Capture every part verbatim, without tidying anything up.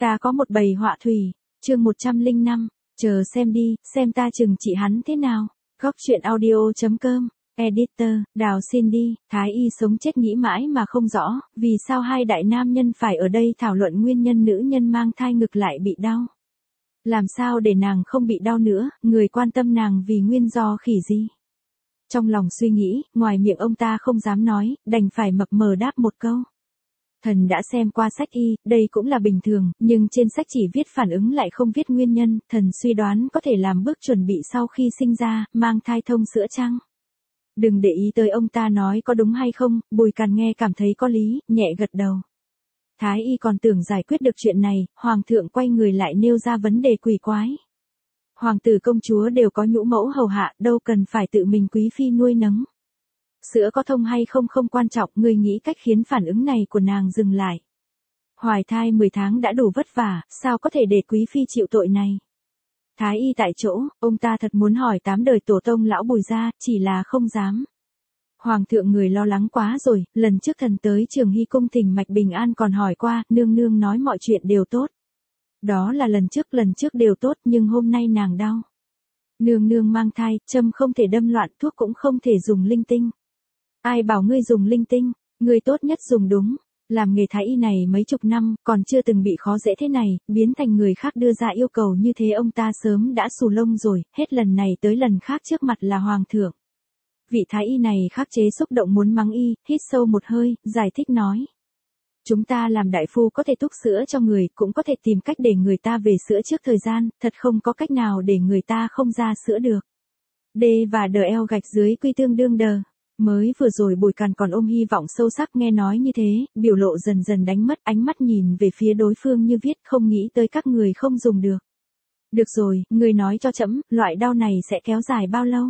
ta có một bầy họa thủy, chương một trăm lẻ năm, chờ xem đi, xem ta chừng trị hắn thế nào. Góc truyện audio chấm com, editor, Đào xin đi, Thái Y sống chết nghĩ mãi mà không rõ, vì sao hai đại nam nhân phải ở đây thảo luận nguyên nhân nữ nhân mang thai ngực lại bị đau. Làm sao để nàng không bị đau nữa, người quan tâm nàng vì nguyên do khỉ gì. Trong lòng suy nghĩ, ngoài miệng ông ta không dám nói, đành phải mập mờ đáp một câu. Thần đã xem qua sách y, đây cũng là bình thường, nhưng trên sách chỉ viết phản ứng lại không viết nguyên nhân, thần suy đoán có thể làm bước chuẩn bị sau khi sinh ra, mang thai thông sữa chăng? Đừng để ý tới ông ta nói có đúng hay không, Bùi Càn nghe cảm thấy có lý, nhẹ gật đầu. Thái y còn tưởng giải quyết được chuyện này, hoàng thượng quay người lại nêu ra vấn đề quỷ quái. Hoàng tử công chúa đều có nhũ mẫu hầu hạ, đâu cần phải tự mình quý phi nuôi nấng. Sữa có thông hay không không quan trọng, người nghĩ cách khiến phản ứng này của nàng dừng lại. Hoài thai mười tháng đã đủ vất vả, sao có thể để quý phi chịu tội này. Thái y tại chỗ, ông ta thật muốn hỏi tám đời tổ tông lão Bùi ra, chỉ là không dám. Hoàng thượng người lo lắng quá rồi, lần trước thần tới Trường Hy cung thỉnh mạch bình an còn hỏi qua, nương nương nói mọi chuyện đều tốt. Đó là lần trước, lần trước đều tốt, nhưng hôm nay nàng đau. Nương nương mang thai, châm không thể đâm loạn, thuốc cũng không thể dùng linh tinh. Ai bảo ngươi dùng linh tinh, ngươi tốt nhất dùng đúng. Làm nghề thái y này mấy chục năm, còn chưa từng bị khó dễ thế này, biến thành người khác đưa ra yêu cầu như thế ông ta sớm đã xù lông rồi, hết lần này tới lần khác trước mặt là hoàng thượng. Vị thái y này khắc chế xúc động muốn mắng y, hít sâu một hơi, giải thích nói. Chúng ta làm đại phu có thể túc sữa cho người, cũng có thể tìm cách để người ta về sữa trước thời gian, thật không có cách nào để người ta không ra sữa được. D và đờ eo gạch dưới quy tương đương đờ. Mới vừa rồi Bùi Càn còn ôm hy vọng sâu sắc nghe nói như thế, biểu lộ dần dần đánh mất, ánh mắt nhìn về phía đối phương như viết không nghĩ tới các người không dùng được. Được rồi, người nói cho trẫm, loại đau này sẽ kéo dài bao lâu?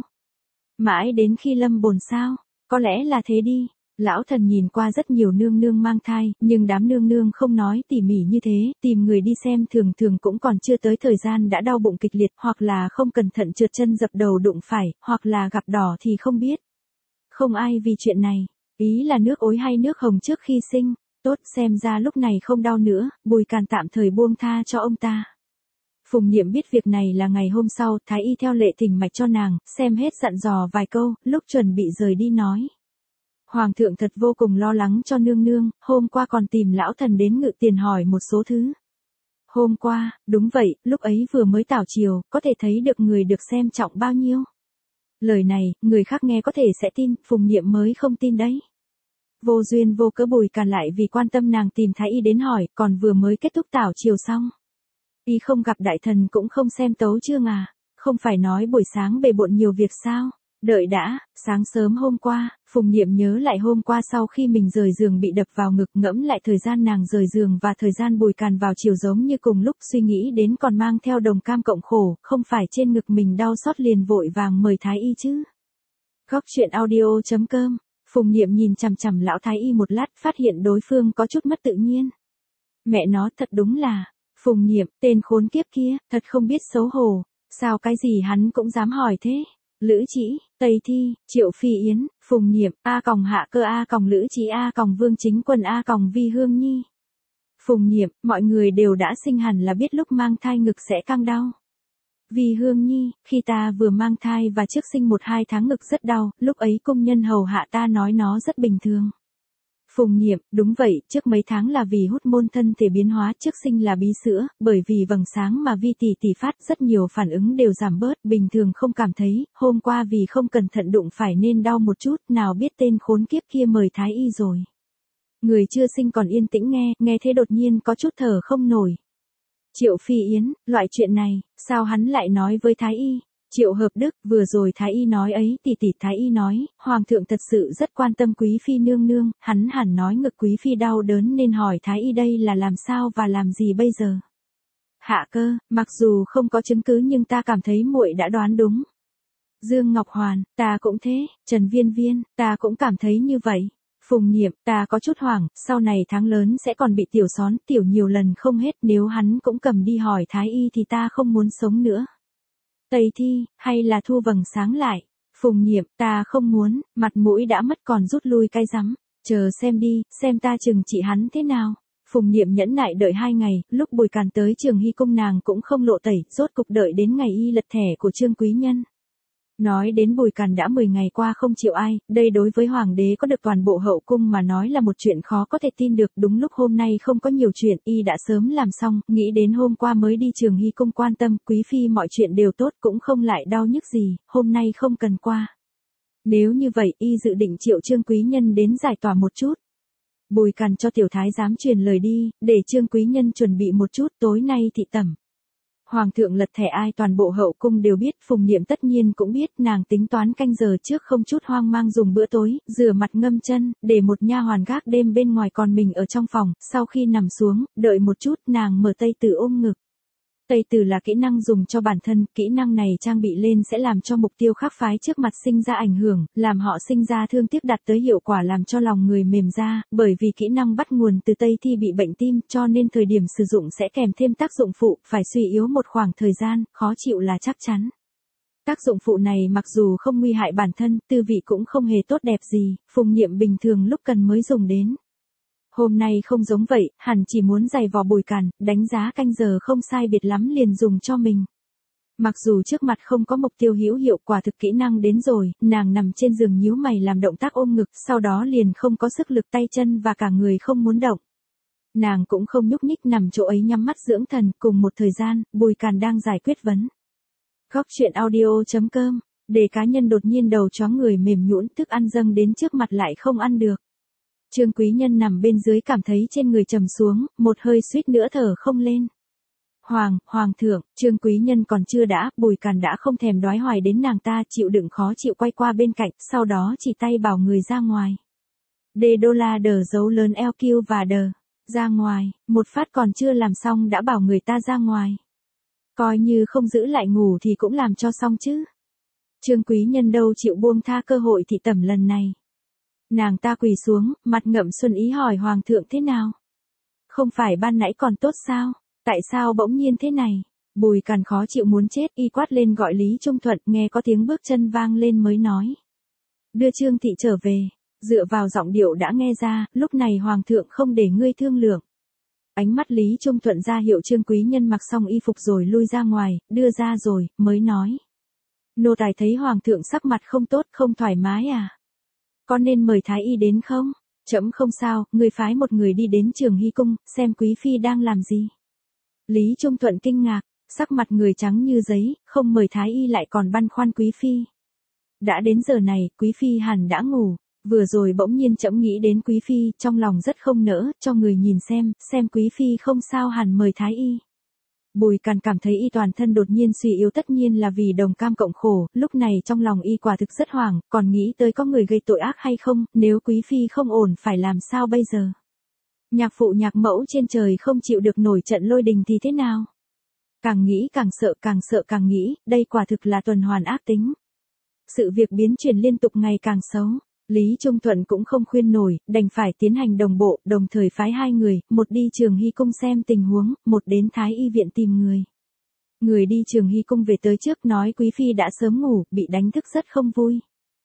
Mãi đến khi lâm bồn sao? Có lẽ là thế đi. Lão thần nhìn qua rất nhiều nương nương mang thai, nhưng đám nương nương không nói tỉ mỉ như thế, tìm người đi xem thường thường cũng còn chưa tới thời gian đã đau bụng kịch liệt, hoặc là không cẩn thận trượt chân dập đầu đụng phải, hoặc là gặp đỏ thì không biết. Không ai vì chuyện này, ý là nước ối hay nước hồng trước khi sinh, tốt xem ra lúc này không đau nữa, Bùi Càn tạm thời buông tha cho ông ta. Phùng Niệm biết việc này là ngày hôm sau, Thái y theo lệ thỉnh mạch cho nàng, xem hết dặn dò vài câu, lúc chuẩn bị rời đi nói. Hoàng thượng thật vô cùng lo lắng cho nương nương, hôm qua còn tìm lão thần đến ngự tiền hỏi một số thứ. Hôm qua, đúng vậy, lúc ấy vừa mới tảo chiều, có thể thấy được người được xem trọng bao nhiêu. Lời này, người khác nghe có thể sẽ tin, Phùng Niệm mới không tin đấy. Vô duyên vô cớ Bùi Càn lại vì quan tâm nàng tìm thái y đến hỏi, còn vừa mới kết thúc tảo chiều xong. Y không gặp đại thần cũng không xem tấu chương à, không phải nói buổi sáng bề bộn nhiều việc sao? Đợi đã, sáng sớm hôm qua, Phùng Niệm nhớ lại hôm qua sau khi mình rời giường bị đập vào ngực, ngẫm lại thời gian nàng rời giường và thời gian Bùi Càn vào chiều giống như cùng lúc, suy nghĩ đến còn mang theo đồng cam cộng khổ, không phải trên ngực mình đau xót liền vội vàng mời thái y chứ. Góc truyện audio chấm com, Phùng Niệm nhìn chằm chằm lão thái y một lát, phát hiện đối phương có chút mất tự nhiên. Mẹ nó thật đúng là, Phùng Niệm, tên khốn kiếp kia, thật không biết xấu hổ, sao cái gì hắn cũng dám hỏi thế. Lữ Chỉ, Tây Thi, Triệu Phi Yến, Phùng Niệm, A còng Hạ Cơ A còng Lữ Chỉ A còng Vương Chính Quân A còng Vi Hương Nhi. Phùng Niệm, mọi người đều đã sinh hẳn là biết lúc mang thai ngực sẽ căng đau. Vi Hương Nhi, khi ta vừa mang thai và trước sinh một hai tháng ngực rất đau, lúc ấy công nhân hầu hạ ta nói nó rất bình thường. Phùng Niệm, đúng vậy, trước mấy tháng là vì hút môn thân thể biến hóa, trước sinh là bí sữa, bởi vì vầng sáng mà Vi tỷ tỷ phát rất nhiều phản ứng đều giảm bớt, bình thường không cảm thấy, hôm qua vì không cẩn thận đụng phải nên đau một chút, nào biết tên khốn kiếp kia mời thái y rồi. Người chưa sinh còn yên tĩnh nghe, nghe thế đột nhiên có chút thở không nổi. Triệu Phi Yến, loại chuyện này, sao hắn lại nói với thái y? Triệu Hợp Đức, vừa rồi thái y nói ấy, tỷ tỷ thái y nói, hoàng thượng thật sự rất quan tâm quý phi nương nương, hắn hẳn nói ngực quý phi đau đớn nên hỏi thái y đây là làm sao và làm gì bây giờ. Hạ Cơ, mặc dù không có chứng cứ nhưng ta cảm thấy muội đã đoán đúng. Dương Ngọc Hoàn, ta cũng thế, Trần Viên Viên, ta cũng cảm thấy như vậy. Phùng Niệm, ta có chút hoảng, sau này tháng lớn sẽ còn bị tiểu xón, tiểu nhiều lần không hết, nếu hắn cũng cầm đi hỏi thái y thì ta không muốn sống nữa. Tây Thi, hay là thu vầng sáng lại. Phùng Niệm, ta không muốn, mặt mũi đã mất còn rút lui cái rắm. Chờ xem đi, xem ta chừng trị hắn thế nào. Phùng Niệm nhẫn nại đợi hai ngày, lúc Bùi Càn tới Trường Hy cung nàng cũng không lộ tẩy, rốt cục đợi đến ngày y lật thẻ của Trương Quý Nhân. Nói đến Bùi Càn đã mười ngày qua không chịu ai, đây đối với hoàng đế có được toàn bộ hậu cung mà nói là một chuyện khó có thể tin được. Đúng lúc hôm nay không có nhiều chuyện, y đã sớm làm xong, nghĩ đến hôm qua mới đi Trường Hy cung quan tâm, quý phi mọi chuyện đều tốt cũng không lại đau nhức gì, hôm nay không cần qua. Nếu như vậy, y dự định triệu Trương Quý Nhân đến giải tỏa một chút. Bùi Càn cho tiểu thái giám truyền lời đi, để Trương Quý Nhân chuẩn bị một chút, tối nay thị tẩm. Hoàng thượng lật thẻ ai toàn bộ hậu cung đều biết, Phùng Niệm tất nhiên cũng biết, nàng tính toán canh giờ trước không chút hoang mang dùng bữa tối, rửa mặt ngâm chân, để một nha hoàn gác đêm bên ngoài còn mình ở trong phòng, sau khi nằm xuống, đợi một chút, nàng mở Tây Tử ôm ngực. Tây Tử là kỹ năng dùng cho bản thân, kỹ năng này trang bị lên sẽ làm cho mục tiêu khác phái trước mặt sinh ra ảnh hưởng, làm họ sinh ra thương tiếc đạt tới hiệu quả làm cho lòng người mềm ra, bởi vì kỹ năng bắt nguồn từ Tây Thi bị bệnh tim, cho nên thời điểm sử dụng sẽ kèm thêm tác dụng phụ, phải suy yếu một khoảng thời gian, khó chịu là chắc chắn. Tác dụng phụ này mặc dù không nguy hại bản thân, tư vị cũng không hề tốt đẹp gì, Phùng Niệm bình thường lúc cần mới dùng đến. Hôm nay không giống vậy, hẳn chỉ muốn giày vò Bùi Càn, đánh giá canh giờ không sai biệt lắm liền dùng cho mình. Mặc dù trước mặt không có mục tiêu hữu hiệu, quả thực kỹ năng đến rồi, nàng nằm trên giường nhíu mày làm động tác ôm ngực, sau đó liền không có sức lực tay chân và cả người không muốn động. Nàng cũng không nhúc nhích nằm chỗ ấy nhắm mắt dưỡng thần, cùng một thời gian, Bùi Càn đang giải quyết vấn. Góc truyện audio chấm com, để cá nhân đột nhiên đầu choáng người mềm nhũn, thức ăn dâng đến trước mặt lại không ăn được. Trương Quý Nhân nằm bên dưới cảm thấy trên người trầm xuống, một hơi suýt nữa thở không lên. Hoàng, Hoàng thượng, Trương Quý Nhân còn chưa đã, Bùi Càn đã không thèm đoái hoài đến nàng ta, chịu đựng khó chịu quay qua bên cạnh, sau đó chỉ tay bảo người ra ngoài. Đê đô la đờ dấu lớn eo kiêu và đờ, ra ngoài, một phát còn chưa làm xong đã bảo người ta ra ngoài. Coi như không giữ lại ngủ thì cũng làm cho xong chứ. Trương Quý Nhân đâu chịu buông tha cơ hội thị tẩm lần này. Nàng ta quỳ xuống, mặt ngậm xuân ý hỏi Hoàng thượng thế nào? Không phải ban nãy còn tốt sao? Tại sao bỗng nhiên thế này? Bùi Càn khó chịu muốn chết, y quát lên gọi Lý Trung Thuận, nghe có tiếng bước chân vang lên mới nói. Đưa Trương thị trở về, dựa vào giọng điệu đã nghe ra, lúc này Hoàng thượng không để ngươi thương lượng. Ánh mắt Lý Trung Thuận ra hiệu Trương Quý Nhân mặc xong y phục rồi lui ra ngoài, đưa ra rồi, mới nói. Nô tài thấy Hoàng thượng sắc mặt không tốt, không thoải mái à? Có nên mời Thái y đến không? Trẫm không sao, người phái một người đi đến Trường Hy cung, xem quý phi đang làm gì. Lý Trung Thuận kinh ngạc, sắc mặt người trắng như giấy, không mời Thái y lại còn băn khoăn quý phi. Đã đến giờ này, quý phi hẳn đã ngủ, vừa rồi bỗng nhiên trẫm nghĩ đến quý phi, trong lòng rất không nỡ, cho người nhìn xem, xem quý phi không sao hẳn mời Thái y. Bùi Càn cảm thấy y toàn thân đột nhiên suy yếu, tất nhiên là vì đồng cam cộng khổ, lúc này trong lòng y quả thực rất hoảng, còn nghĩ tới có người gây tội ác hay không, nếu quý phi không ổn phải làm sao bây giờ. Nhạc phụ nhạc mẫu trên trời không chịu được nổi trận lôi đình thì thế nào? Càng nghĩ càng sợ, càng sợ càng nghĩ, đây quả thực là tuần hoàn ác tính. Sự việc biến chuyển liên tục ngày càng xấu. Lý Trung Thuận cũng không khuyên nổi, đành phải tiến hành đồng bộ, đồng thời phái hai người, một đi Trường Hy cung xem tình huống, một đến Thái y viện tìm người. Người đi Trường Hy cung về tới trước nói quý phi đã sớm ngủ, bị đánh thức rất không vui.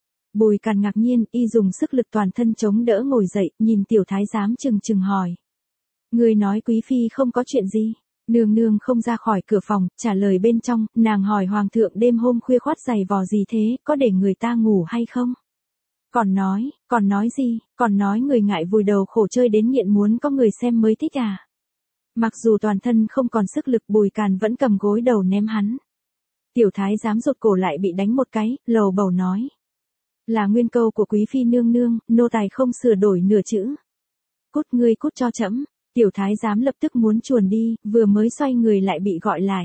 Bùi Càn ngạc nhiên, y dùng sức lực toàn thân chống đỡ ngồi dậy, nhìn tiểu thái giám chừng chừng hỏi. Người nói quý phi không có chuyện gì. Nương nương không ra khỏi cửa phòng, trả lời bên trong, nàng hỏi Hoàng thượng đêm hôm khuya khoắt giày vò gì thế, có để người ta ngủ hay không? Còn nói, còn nói gì, còn nói người ngại vùi đầu khổ chơi đến nghiện muốn có người xem mới thích à. Mặc dù toàn thân không còn sức lực, Bùi Càn vẫn cầm gối đầu ném hắn. Tiểu thái giám rụt cổ lại bị đánh một cái, lầu bầu nói. Là nguyên câu của quý phi nương nương, nô tài không sửa đổi nửa chữ. Cút ngươi cút cho trẫm. Tiểu thái giám lập tức muốn chuồn đi, vừa mới xoay người lại bị gọi lại.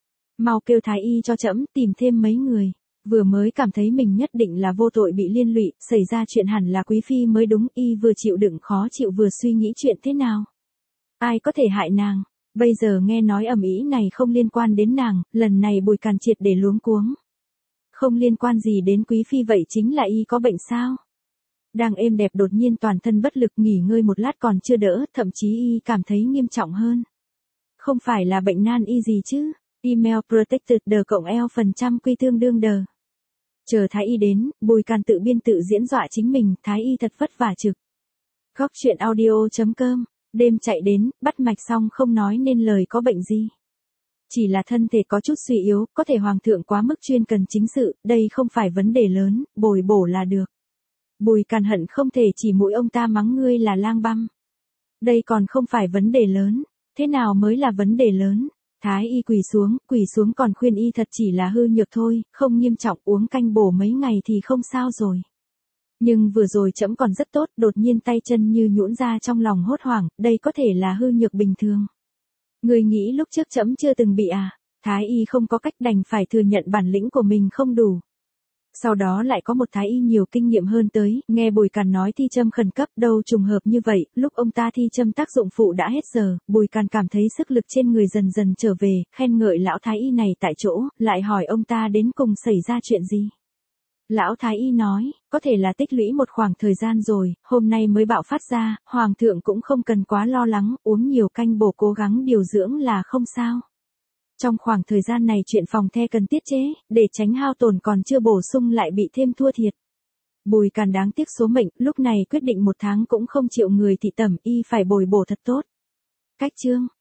Mau kêu thái y cho trẫm tìm thêm mấy người. Vừa mới cảm thấy mình nhất định là vô tội bị liên lụy, xảy ra chuyện hẳn là quý phi mới đúng, y vừa chịu đựng khó chịu vừa suy nghĩ chuyện thế nào. Ai có thể hại nàng, bây giờ nghe nói ầm ĩ này không liên quan đến nàng, lần này Bùi Càn triệt để luống cuống. Không liên quan gì đến quý phi vậy chính là y có bệnh sao? Đang êm đẹp đột nhiên toàn thân bất lực nghỉ ngơi một lát còn chưa đỡ, thậm chí y cảm thấy nghiêm trọng hơn. Không phải là bệnh nan y gì chứ? Email protected đờ cộng eo phần trăm quy tương đương đờ. Chờ Thái y đến, Bùi Càn tự biên tự diễn dọa chính mình, Thái y thật vất vả trực. Góc truyện audio chấm com Đêm chạy đến, bắt mạch xong không nói nên lời có bệnh gì. Chỉ là thân thể có chút suy yếu, có thể hoàng thượng quá mức chuyên cần chính sự, đây không phải vấn đề lớn, bồi bổ là được. Bùi Càn hận không thể chỉ mũi ông ta mắng ngươi là lang băm. Đây còn không phải vấn đề lớn, thế nào mới là vấn đề lớn? Thái y quỳ xuống, quỳ xuống còn khuyên y thật chỉ là hư nhược thôi, không nghiêm trọng, uống canh bổ mấy ngày thì không sao rồi. Nhưng vừa rồi trẫm còn rất tốt, đột nhiên tay chân như nhũn ra trong lòng hốt hoảng, đây có thể là hư nhược bình thường. Người nghĩ lúc trước trẫm chưa từng bị à? Thái y không có cách đành phải thừa nhận bản lĩnh của mình không đủ. Sau đó lại có một thái y nhiều kinh nghiệm hơn tới, nghe Bùi Càn nói thi châm khẩn cấp, đâu trùng hợp như vậy, lúc ông ta thi châm tác dụng phụ đã hết giờ, Bùi Càn cảm thấy sức lực trên người dần dần trở về, khen ngợi lão thái y này tại chỗ, lại hỏi ông ta đến cùng xảy ra chuyện gì. Lão thái y nói, có thể là tích lũy một khoảng thời gian rồi, hôm nay mới bạo phát ra, hoàng thượng cũng không cần quá lo lắng, uống nhiều canh bổ cố gắng điều dưỡng là không sao. Trong khoảng thời gian này chuyện phòng the cần tiết chế, để tránh hao tổn còn chưa bổ sung lại bị thêm thua thiệt. Bùi Càn đáng tiếc số mệnh, lúc này quyết định một tháng cũng không chịu người thị tẩm, y phải bồi bổ thật tốt. Cách chương